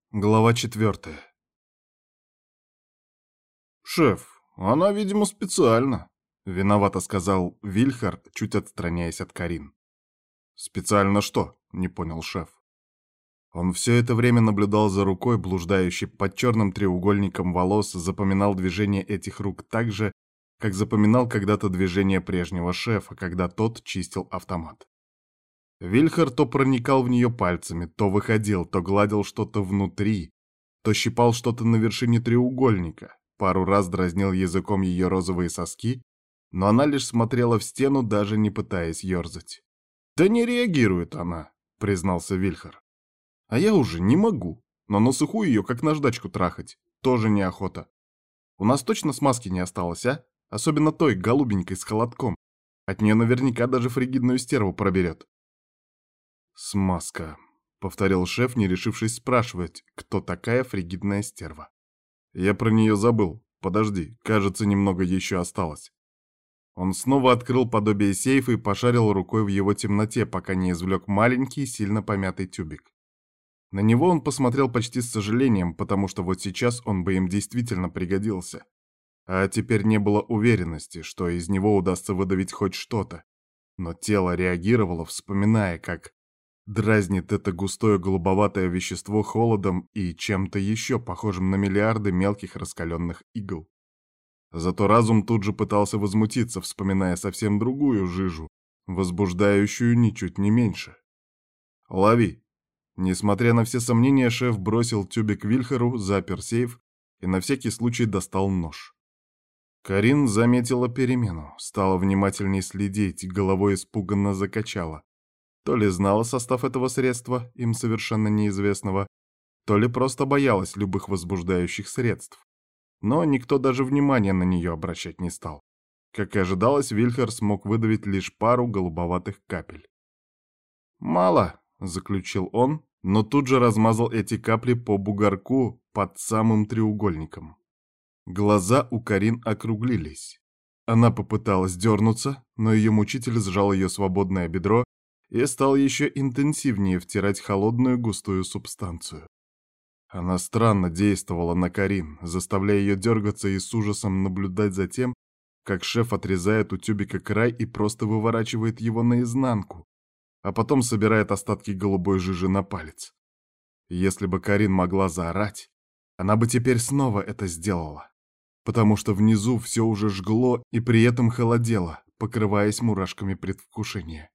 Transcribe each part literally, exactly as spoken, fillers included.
Глава четвертая. «Шеф, она, видимо, специально», — виновато сказал Вильхар, чуть отстраняясь от Карин. «Специально что?» — не понял шеф. Он все это время наблюдал за рукой, блуждающей под черным треугольником волос, запоминал движение этих рук так же, как запоминал когда-то движение прежнего шефа, когда тот чистил автомат. Вильхар то проникал в нее пальцами, то выходил, то гладил что-то внутри, то щипал что-то на вершине треугольника, пару раз дразнил языком ее розовые соски, но она лишь смотрела в стену, даже не пытаясь ерзать. «Да не реагирует она», — признался Вильхар. «А я уже не могу, но на сухую ее, как наждачку трахать, тоже неохота. У нас точно смазки не осталось, а? Особенно той, голубенькой, с холодком. От нее наверняка даже фригидную стерву проберет». «Смазка», — повторил шеф, не решившись спрашивать, кто такая фригидная стерва. «Я про нее забыл. Подожди, кажется, немного еще осталось». Он снова открыл подобие сейфа и пошарил рукой в его темноте, пока не извлек маленький, сильно помятый тюбик. На него он посмотрел почти с сожалением, потому что вот сейчас он бы им действительно пригодился. А теперь не было уверенности, что из него удастся выдавить хоть что-то. Но тело реагировало, вспоминая, как дразнит это густое голубоватое вещество холодом и чем-то еще похожим на миллиарды мелких раскаленных игл. Зато разум тут же пытался возмутиться, вспоминая совсем другую жижу, возбуждающую ничуть не меньше. «Лови!» Несмотря на все сомнения, шеф бросил тюбик Вильхару, запер сейф и на всякий случай достал нож. Карин заметила перемену, стала внимательней следить, головой испуганно закачала. То ли знала состав этого средства, им совершенно неизвестного, то ли просто боялась любых возбуждающих средств. Но никто даже внимания на нее обращать не стал. Как и ожидалось, Вильхар смог выдавить лишь пару голубоватых капель. «Мало», — заключил он, но тут же размазал эти капли по бугорку под самым треугольником. Глаза у Карин округлились. Она попыталась дернуться, но ее мучитель сжал ее свободное бедро и стал еще интенсивнее втирать холодную густую субстанцию. Она странно действовала на Карин, заставляя ее дергаться и с ужасом наблюдать за тем, как шеф отрезает у тюбика край и просто выворачивает его наизнанку, а потом собирает остатки голубой жижи на палец. Если бы Карин могла заорать, она бы теперь снова это сделала, потому что внизу все уже жгло и при этом холодело, покрываясь мурашками предвкушения.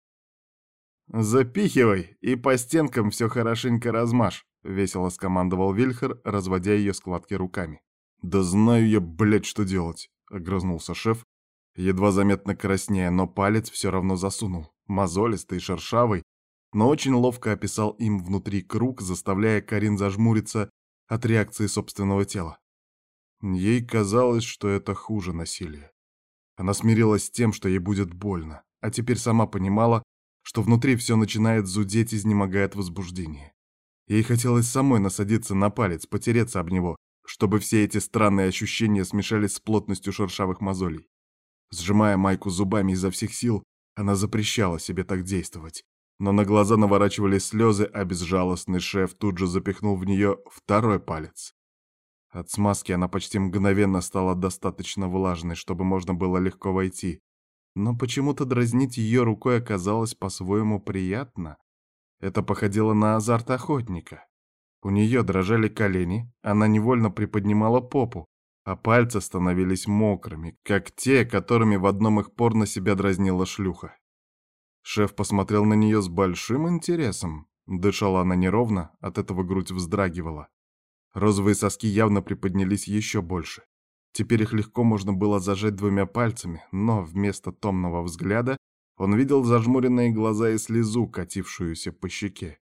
«Запихивай и по стенкам все хорошенько размажь», — весело скомандовал Вильхар, разводя ее складки руками. «Да знаю я, блядь, что делать», — огрызнулся шеф, едва заметно краснея, но палец все равно засунул, мозолистый, шершавый, но очень ловко описал им внутри круг, заставляя Карин зажмуриться от реакции собственного тела. Ей казалось, что это хуже насилия. Она смирилась с тем, что ей будет больно, а теперь сама понимала, что внутри все начинает зудеть, изнемогая от возбуждения. Ей хотелось самой насадиться на палец, потереться об него, чтобы все эти странные ощущения смешались с плотностью шершавых мозолей. Сжимая майку зубами изо всех сил, она запрещала себе так действовать. Но на глаза наворачивались слезы, а безжалостный шеф тут же запихнул в нее второй палец. От смазки она почти мгновенно стала достаточно влажной, чтобы можно было легко войти. Но почему-то дразнить ее рукой оказалось по-своему приятно. Это походило на азарт охотника. У нее дрожали колени, она невольно приподнимала попу, а пальцы становились мокрыми, как те, которыми в одном их порно себя дразнила шлюха. Шеф посмотрел на нее с большим интересом. Дышала она неровно, от этого грудь вздрагивала. Розовые соски явно приподнялись еще больше. Теперь их легко можно было зажать двумя пальцами, но вместо томного взгляда он видел зажмуренные глаза и слезу, катившуюся по щеке.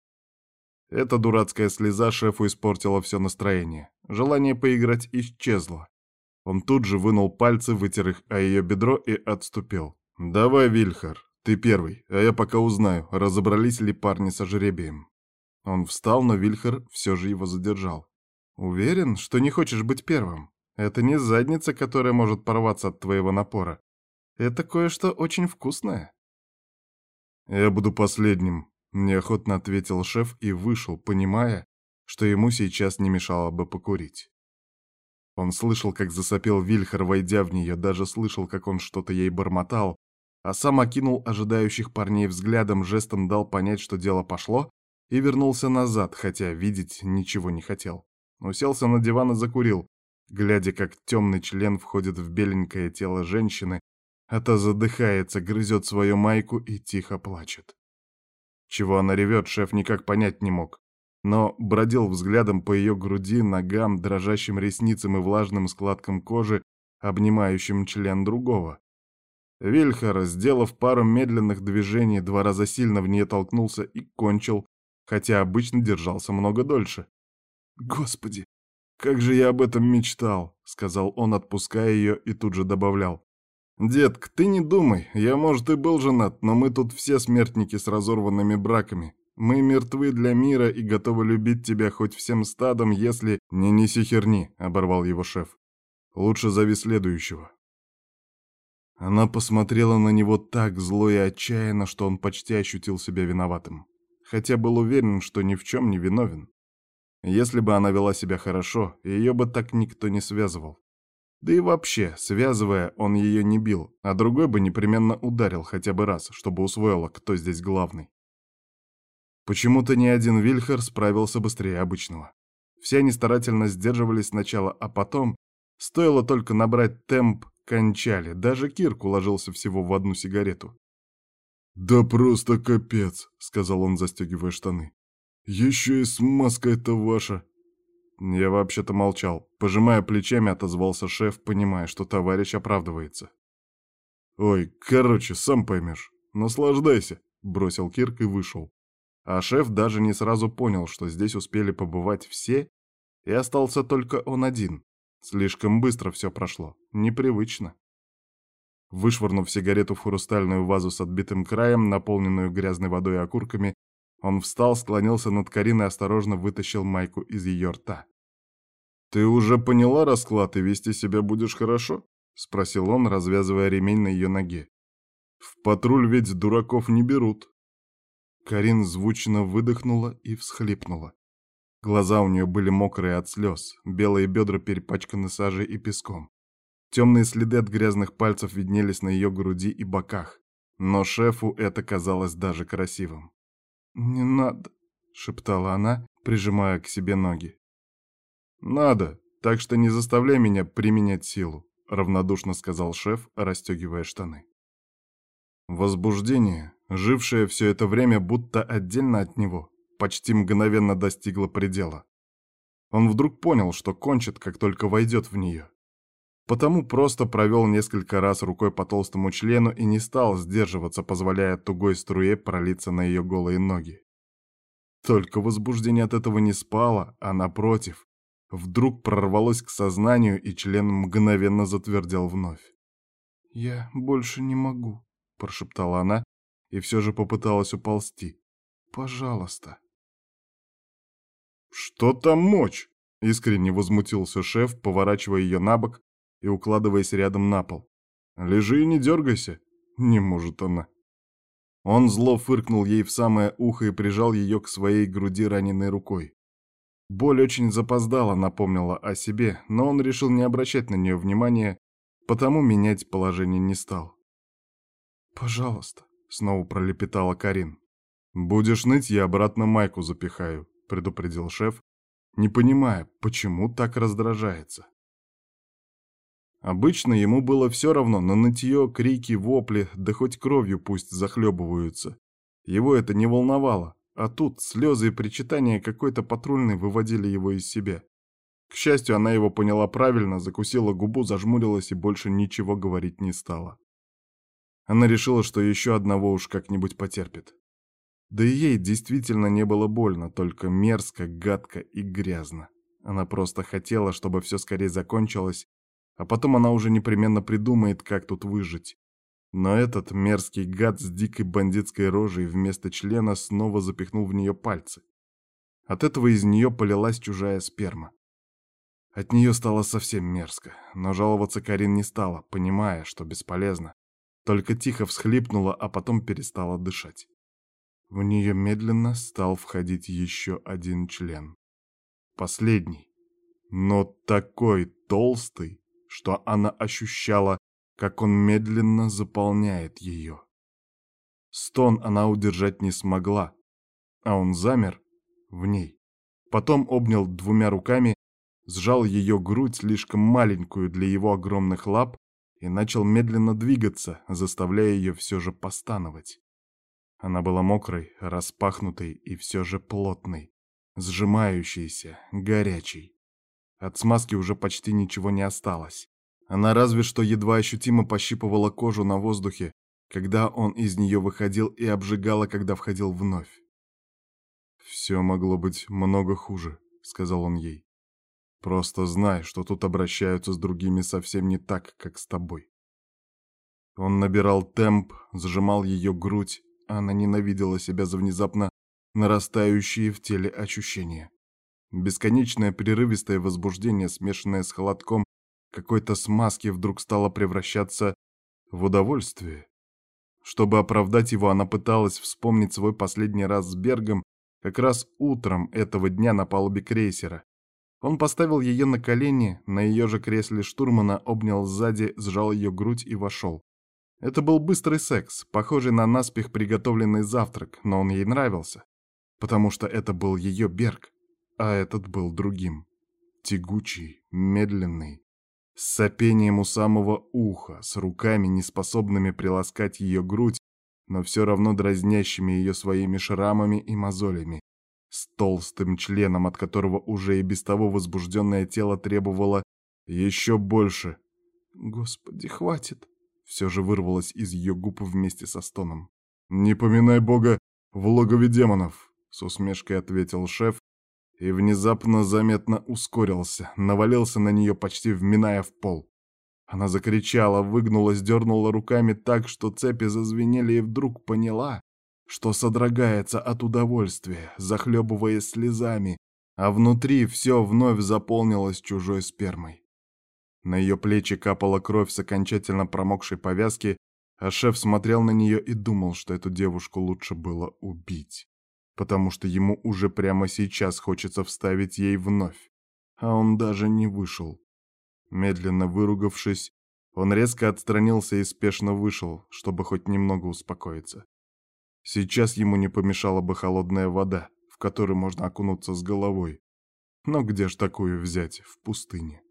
Эта дурацкая слеза шефу испортила все настроение. Желание поиграть исчезло. Он тут же вынул пальцы, вытер их о ее бедро и отступил. «Давай, Вильхар, ты первый, а я пока узнаю, разобрались ли парни со жребием». Он встал, но Вильхар все же его задержал. «Уверен, что не хочешь быть первым? Это не задница, которая может порваться от твоего напора. Это кое-что очень вкусное». «Я буду последним», — неохотно ответил шеф и вышел, понимая, что ему сейчас не мешало бы покурить. Он слышал, как засопел Вильхер, войдя в нее, даже слышал, как он что-то ей бормотал, а сам окинул ожидающих парней взглядом, жестом дал понять, что дело пошло, и вернулся назад, хотя видеть ничего не хотел. Уселся на диван и закурил, глядя, как темный член входит в беленькое тело женщины, а та задыхается, грызет свою майку и тихо плачет. Чего она ревет, шеф никак понять не мог, но бродил взглядом по ее груди, ногам, дрожащим ресницам и влажным складкам кожи, обнимающим член другого. Вильхер, сделав пару медленных движений, два раза сильно в нее толкнулся и кончил, хотя обычно держался много дольше. «Господи, как же я об этом мечтал!» — сказал он, отпуская ее, и тут же добавлял. «Детка, ты не думай, я, может, и был женат, но мы тут все смертники с разорванными браками. Мы мертвы для мира и готовы любить тебя хоть всем стадом, если...» «Не неси херни», — оборвал его шеф. «Лучше зови следующего». Она посмотрела на него так зло и отчаянно, что он почти ощутил себя виноватым. Хотя был уверен, что ни в чем не виновен. Если бы она вела себя хорошо, ее бы так никто не связывал. Да и вообще, связывая, он ее не бил, а другой бы непременно ударил хотя бы раз, чтобы усвоила, кто здесь главный. Почему-то ни один Вильхер справился быстрее обычного. Все они старательно сдерживались сначала, а потом, стоило только набрать темп, кончали. Даже Кирк уложился всего в одну сигарету. «Да просто капец», — сказал он, застегивая штаны. «Еще и смазка эта ваша». Я вообще-то молчал. Пожимая плечами, отозвался шеф, понимая, что товарищ оправдывается. «Ой, короче, сам поймешь. Наслаждайся», — бросил Кирк и вышел. А шеф даже не сразу понял, что здесь успели побывать все, и остался только он один. Слишком быстро все прошло. Непривычно. Вышвырнув сигарету в хрустальную вазу с отбитым краем, наполненную грязной водой и окурками, он встал, склонился над Кариной и осторожно вытащил майку из ее рта. «Ты уже поняла расклад и вести себя будешь хорошо?» — спросил он, развязывая ремень на ее ноге. «В патруль ведь дураков не берут». Карин звучно выдохнула и всхлипнула. Глаза у нее были мокрые от слез, белые бедра перепачканы сажей и песком. Темные следы от грязных пальцев виднелись на ее груди и боках, но шефу это казалось даже красивым. «Не надо», — шептала она, прижимая к себе ноги. «Надо, так что не заставляй меня применять силу», — равнодушно сказал шеф, расстегивая штаны. Возбуждение, жившее все это время будто отдельно от него, почти мгновенно достигло предела. Он вдруг понял, что кончит, как только войдет в нее. Потому просто провел несколько раз рукой по толстому члену и не стал сдерживаться, позволяя тугой струе пролиться на ее голые ноги. Только возбуждение от этого не спало, а напротив, вдруг прорвалось к сознанию, и член мгновенно затвердел вновь. «Я больше не могу», — прошептала она и все же попыталась уползти. «Пожалуйста». «Что там мочь?» — искренне возмутился шеф, поворачивая ее на бок и укладываясь рядом на пол. «Лежи и не дергайся». Не может она. Он зло фыркнул ей в самое ухо и прижал ее к своей груди раненой рукой. Боль очень запоздала, напомнила о себе, но он решил не обращать на нее внимания, потому менять положение не стал. «Пожалуйста», — снова пролепетала Карин. «Будешь ныть, я обратно майку запихаю», — предупредил шеф, не понимая, почему так раздражается. Обычно ему было все равно на нытье, крики, вопли, да хоть кровью пусть захлебываются. Его это не волновало, а тут слезы и причитания какой-то патрульной выводили его из себя. К счастью, она его поняла правильно, закусила губу, зажмурилась и больше ничего говорить не стала. Она решила, что еще одного уж как-нибудь потерпит. Да и ей действительно не было больно, только мерзко, гадко и грязно. Она просто хотела, чтобы все скорее закончилось, а потом она уже непременно придумает, как тут выжить. Но этот мерзкий гад с дикой бандитской рожей вместо члена снова запихнул в нее пальцы. От этого из нее полилась чужая сперма. От нее стало совсем мерзко, но жаловаться Карин не стала, понимая, что бесполезно. Только тихо всхлипнула, а потом перестала дышать. В нее медленно стал входить еще один член. последний, но такой толстый, что она ощущала, как он медленно заполняет ее. Стон она удержать не смогла, а он замер в ней. Потом обнял двумя руками, сжал ее грудь, слишком маленькую для его огромных лап, и начал медленно двигаться, заставляя ее все же постановать. Она была мокрой, распахнутой и все же плотной, сжимающейся, горячей. От смазки уже почти ничего не осталось. Она разве что едва ощутимо пощипывала кожу на воздухе, когда он из нее выходил, и обжигала, когда входил вновь. «Все могло быть много хуже», — сказал он ей. «Просто знай, что тут обращаются с другими совсем не так, как с тобой». Он набирал темп, сжимал ее грудь, а она ненавидела себя за внезапно нарастающие в теле ощущения. Бесконечное прерывистое возбуждение, смешанное с холодком какой-то смазки, вдруг стало превращаться в удовольствие. Чтобы оправдать его, она пыталась вспомнить свой последний раз с Бергом как раз утром этого дня на палубе крейсера. Он поставил ее на колени, на ее же кресле штурмана, обнял сзади, сжал ее грудь и вошел. Это был быстрый секс, похожий на наспех приготовленный завтрак, но он ей нравился, потому что это был ее Берг, а этот был другим. Тягучий, медленный, с сопением у самого уха, с руками, неспособными приласкать ее грудь, но все равно дразнящими ее своими шрамами и мозолями, с толстым членом, от которого уже и без того возбужденное тело требовало еще больше. «Господи, хватит!» Все же вырвалось из ее губ вместе со стоном. «Не поминай Бога в логове демонов!» — с усмешкой ответил шеф и внезапно заметно ускорился, навалился на нее, почти вминая в пол. Она закричала, выгнулась, дернула руками так, что цепи зазвенели, и вдруг поняла, что содрогается от удовольствия, захлебываясь слезами, а внутри все вновь заполнилось чужой спермой. На ее плечи капала кровь с окончательно промокшей повязки, а шеф смотрел на нее и думал, что эту девушку лучше было убить, потому что ему уже прямо сейчас хочется вставить ей вновь, а он даже не вышел. Медленно выругавшись, он резко отстранился и спешно вышел, чтобы хоть немного успокоиться. Сейчас ему не помешала бы холодная вода, в которую можно окунуться с головой. Но где ж такую взять в пустыне?